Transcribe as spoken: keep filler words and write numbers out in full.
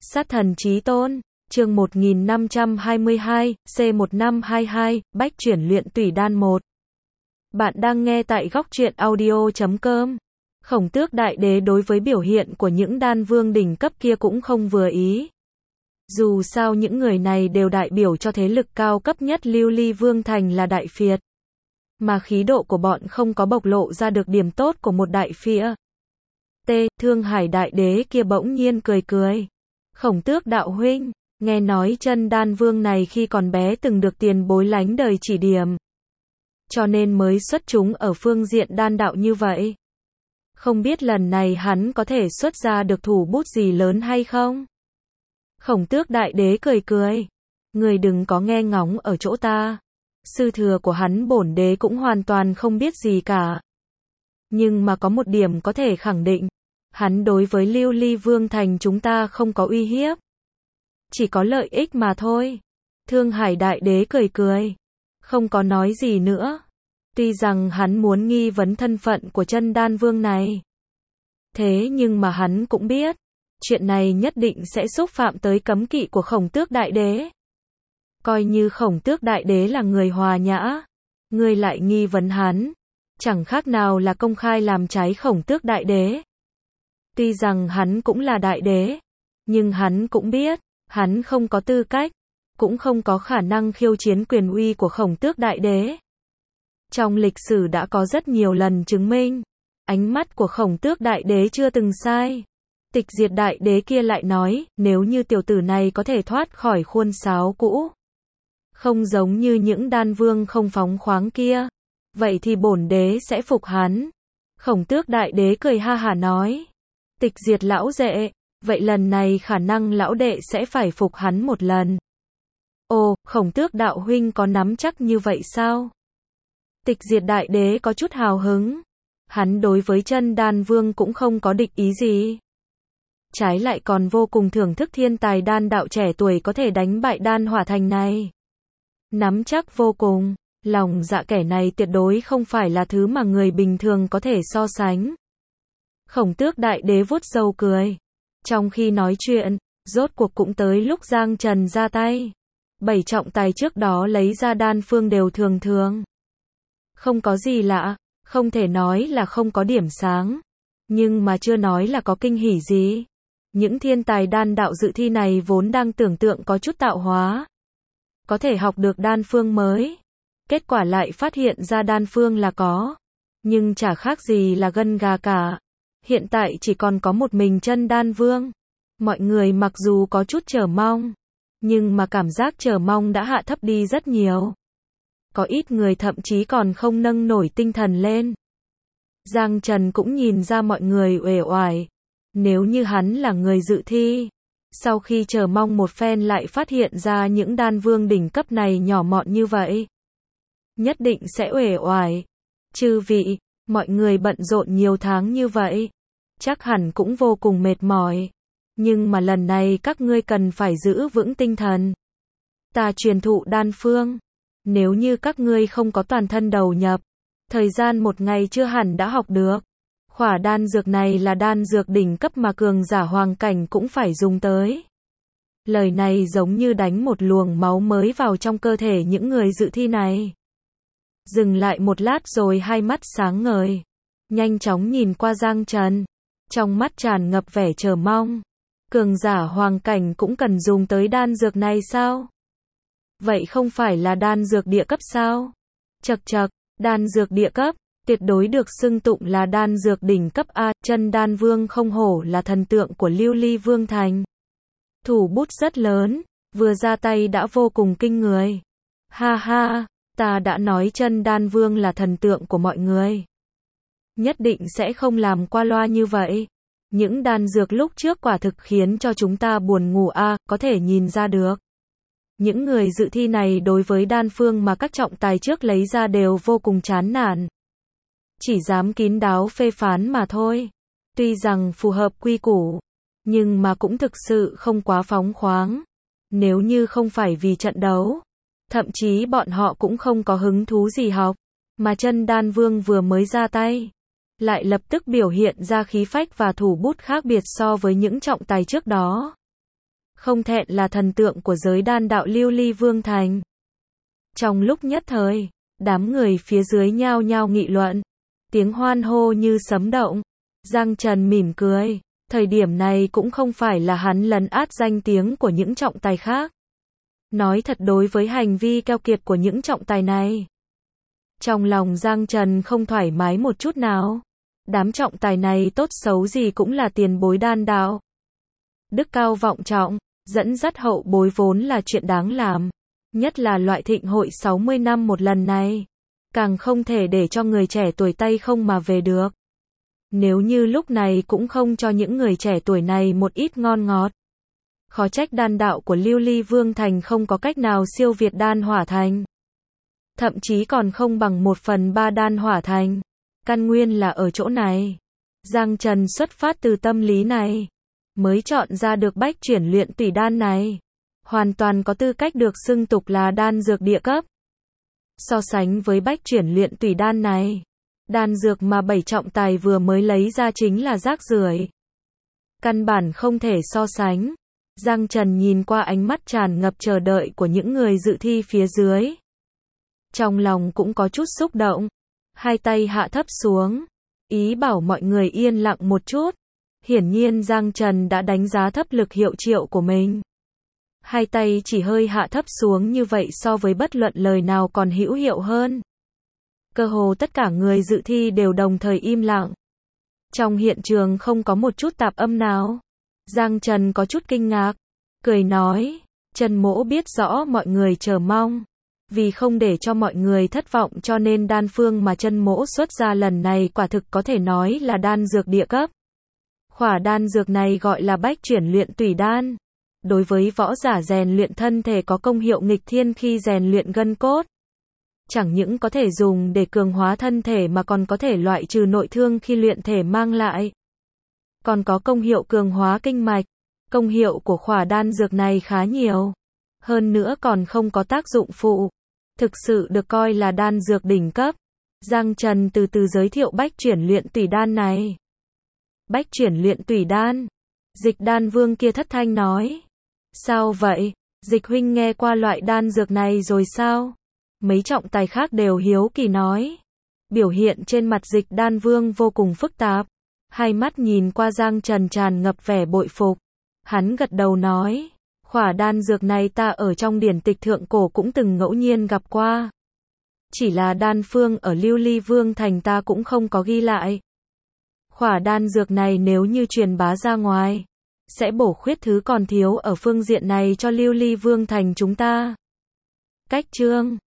Sát thần chí tôn, chương một nghìn năm trăm hai mươi hai, C một năm hai hai, bách chuyển luyện tùy đan một. Bạn đang nghe tại góc truyện audio chấm com. Khổng Tước Đại Đế đối với biểu hiện của những đan vương đỉnh cấp kia cũng không vừa ý. Dù sao những người này đều đại biểu cho thế lực cao cấp nhất Lưu Ly Vương Thành là Đại Phiệt. Mà khí độ của bọn không có bộc lộ ra được điểm tốt của một đại phia. T. Thương Hải Đại Đế kia bỗng nhiên cười cười. Khổng Tước đạo huynh, nghe nói chân đan vương này khi còn bé từng được tiền bối lánh đời chỉ điểm. Cho nên mới xuất chúng ở phương diện đan đạo như vậy. Không biết lần này hắn có thể xuất ra được thủ bút gì lớn hay không? Khổng Tước Đại Đế cười cười. Người đừng có nghe ngóng ở chỗ ta. Sư thừa của hắn bổn đế cũng hoàn toàn không biết gì cả. Nhưng mà có một điểm có thể khẳng định. Hắn đối với Lưu Ly Vương Thành chúng ta không có uy hiếp. Chỉ có lợi ích mà thôi. Thương Hải Đại Đế cười cười. Không có nói gì nữa. Tuy rằng hắn muốn nghi vấn thân phận của chân đan vương này. Thế nhưng mà hắn cũng biết. Chuyện này nhất định sẽ xúc phạm tới cấm kỵ của Khổng Tước Đại Đế. Coi như Khổng Tước Đại Đế là người hòa nhã. Ngươi lại nghi vấn hắn. Chẳng khác nào là công khai làm trái Khổng Tước Đại Đế. Tuy rằng hắn cũng là đại đế, nhưng hắn cũng biết, hắn không có tư cách, cũng không có khả năng khiêu chiến quyền uy của Khổng Tước Đại Đế. Trong lịch sử đã có rất nhiều lần chứng minh, ánh mắt của Khổng Tước Đại Đế chưa từng sai. Tịch Diệt Đại Đế kia lại nói, nếu như tiểu tử này có thể thoát khỏi khuôn sáo cũ, không giống như những đan vương không phóng khoáng kia, vậy thì bổn đế sẽ phục hắn. Khổng Tước Đại Đế cười ha hả nói. Tịch Diệt lão đệ, vậy lần này khả năng lão đệ sẽ phải phục hắn một lần. Ồ, Khổng Tước đạo huynh có nắm chắc như vậy sao? Tịch Diệt Đại Đế có chút hào hứng. Hắn đối với chân đan vương cũng không có địch ý gì. Trái lại còn vô cùng thưởng thức thiên tài đan đạo trẻ tuổi có thể đánh bại đan hỏa thành này. Nắm chắc vô cùng, lòng dạ kẻ này tuyệt đối không phải là thứ mà người bình thường có thể so sánh. Khổng Tước Đại Đế vuốt râu cười. Trong khi nói chuyện, rốt cuộc cũng tới lúc Giang Trần ra tay. Bảy trọng tài trước đó lấy ra đan phương đều thường thường. Không có gì lạ, không thể nói là không có điểm sáng. Nhưng mà chưa nói là có kinh hỉ gì. Những thiên tài đan đạo dự thi này vốn đang tưởng tượng có chút tạo hóa. Có thể học được đan phương mới. Kết quả lại phát hiện ra đan phương là có. Nhưng chả khác gì là gân gà cả. Hiện tại chỉ còn có một mình chân đan vương. Mọi người mặc dù có chút chờ mong, nhưng mà cảm giác chờ mong đã hạ thấp đi rất nhiều. Có ít người thậm chí còn không nâng nổi tinh thần lên. Giang Trần cũng nhìn ra mọi người uể oải. Nếu như hắn là người dự thi, sau khi chờ mong một phen lại phát hiện ra những đan vương đỉnh cấp này nhỏ mọn như vậy, nhất định sẽ uể oải. Chư vị, mọi người bận rộn nhiều tháng như vậy, chắc hẳn cũng vô cùng mệt mỏi. Nhưng mà lần này các ngươi cần phải giữ vững tinh thần. Ta truyền thụ đan phương. Nếu như các ngươi không có toàn thân đầu nhập, thời gian một ngày chưa hẳn đã học được. Khỏa đan dược này là đan dược đỉnh cấp mà cường giả hoàng cảnh cũng phải dùng tới. Lời này giống như đánh một luồng máu mới vào trong cơ thể những người dự thi này. Dừng lại một lát rồi hai mắt sáng ngời. Nhanh chóng nhìn qua Giang Trần. Trong mắt tràn ngập vẻ chờ mong. Cường giả hoàng cảnh cũng cần dùng tới đan dược này sao? Vậy không phải là đan dược địa cấp sao? Chậc chậc, đan dược địa cấp, tuyệt đối được xưng tụng là đan dược đỉnh cấp A. Chân đan vương không hổ là thần tượng của Lưu Ly Vương Thành. Thủ bút rất lớn, vừa ra tay đã vô cùng kinh người. Ha ha, ta đã nói chân đan vương là thần tượng của mọi người. Nhất định sẽ không làm qua loa như vậy. Những đan dược lúc trước quả thực khiến cho chúng ta buồn ngủ a, à, có thể nhìn ra được. Những người dự thi này đối với đan phương mà các trọng tài trước lấy ra đều vô cùng chán nản. Chỉ dám kín đáo phê phán mà thôi. Tuy rằng phù hợp quy củ, nhưng mà cũng thực sự không quá phóng khoáng. Nếu như không phải vì trận đấu, thậm chí bọn họ cũng không có hứng thú gì học. Mà chân đan vương vừa mới ra tay, lại lập tức biểu hiện ra khí phách và thủ bút khác biệt so với những trọng tài trước đó. không thẹn là thần tượng của giới đan đạo Lưu Ly Vương Thành. Trong lúc nhất thời, đám người phía dưới nhao nhao nghị luận, tiếng hoan hô như sấm động. Giang Trần mỉm cười, thời điểm này cũng không phải là hắn lấn át danh tiếng của những trọng tài khác. Nói thật, đối với hành vi keo kiệt của những trọng tài này, trong lòng Giang Trần không thoải mái một chút nào. Đám trọng tài này tốt xấu gì cũng là tiền bối đan đạo. Đức cao vọng trọng, dẫn dắt hậu bối vốn là chuyện đáng làm. Nhất là loại thịnh hội sáu mươi năm một lần này. Càng không thể để cho người trẻ tuổi tay không mà về được. Nếu như lúc này cũng không cho những người trẻ tuổi này một ít ngon ngọt. Khó trách đan đạo của Lưu Ly Vương Thành không có cách nào siêu việt đan hỏa thành. Thậm chí còn không bằng một phần ba đan hỏa thành. Căn nguyên là ở chỗ này. Giang Trần xuất phát từ tâm lý này, mới chọn ra được bách chuyển luyện tùy đan này. Hoàn toàn có tư cách được xưng tục là đan dược địa cấp. So sánh với bách chuyển luyện tùy đan này, đan dược mà bảy trọng tài vừa mới lấy ra chính là rác rưởi. Căn bản không thể so sánh. Giang Trần nhìn qua ánh mắt tràn ngập chờ đợi của những người dự thi phía dưới. Trong lòng cũng có chút xúc động. Hai tay hạ thấp xuống, ý bảo mọi người yên lặng một chút. Hiển nhiên Giang Trần đã đánh giá thấp lực hiệu triệu của mình. Hai tay chỉ hơi hạ thấp xuống như vậy so với bất luận lời nào còn hữu hiệu hơn. Cơ hồ tất cả người dự thi đều đồng thời im lặng. Trong hiện trường không có một chút tạp âm nào. Giang Trần có chút kinh ngạc, cười nói, Trần Mỗ biết rõ mọi người chờ mong. Vì không để cho mọi người thất vọng cho nên đan phương mà Trần Mỗ xuất ra lần này quả thực có thể nói là đan dược địa cấp. Khỏa đan dược này gọi là bách chuyển luyện tùy đan. Đối với võ giả rèn luyện thân thể có công hiệu nghịch thiên khi rèn luyện gân cốt. Chẳng những có thể dùng để cường hóa thân thể mà còn có thể loại trừ nội thương khi luyện thể mang lại. Còn có công hiệu cường hóa kinh mạch. Công hiệu của khỏa đan dược này khá nhiều. Hơn nữa còn không có tác dụng phụ. Thực sự được coi là đan dược đỉnh cấp. Giang Trần từ từ giới thiệu bách chuyển luyện tùy đan này. Bách chuyển luyện tùy đan. Dịch Đan Vương kia thất thanh nói. Sao vậy? Dịch huynh nghe qua loại đan dược này rồi sao? Mấy trọng tài khác đều hiếu kỳ nói. Biểu hiện trên mặt Dịch Đan Vương vô cùng phức tạp. Hai mắt nhìn qua Giang Trần tràn ngập vẻ bội phục. Hắn gật đầu nói. Khỏa đan dược này ta ở trong điển tịch thượng cổ cũng từng ngẫu nhiên gặp qua. Chỉ là đan phương ở Lưu Ly Vương Thành ta cũng không có ghi lại. Khỏa đan dược này nếu như truyền bá ra ngoài, sẽ bổ khuyết thứ còn thiếu ở phương diện này cho Lưu Ly Vương Thành chúng ta. Cách chương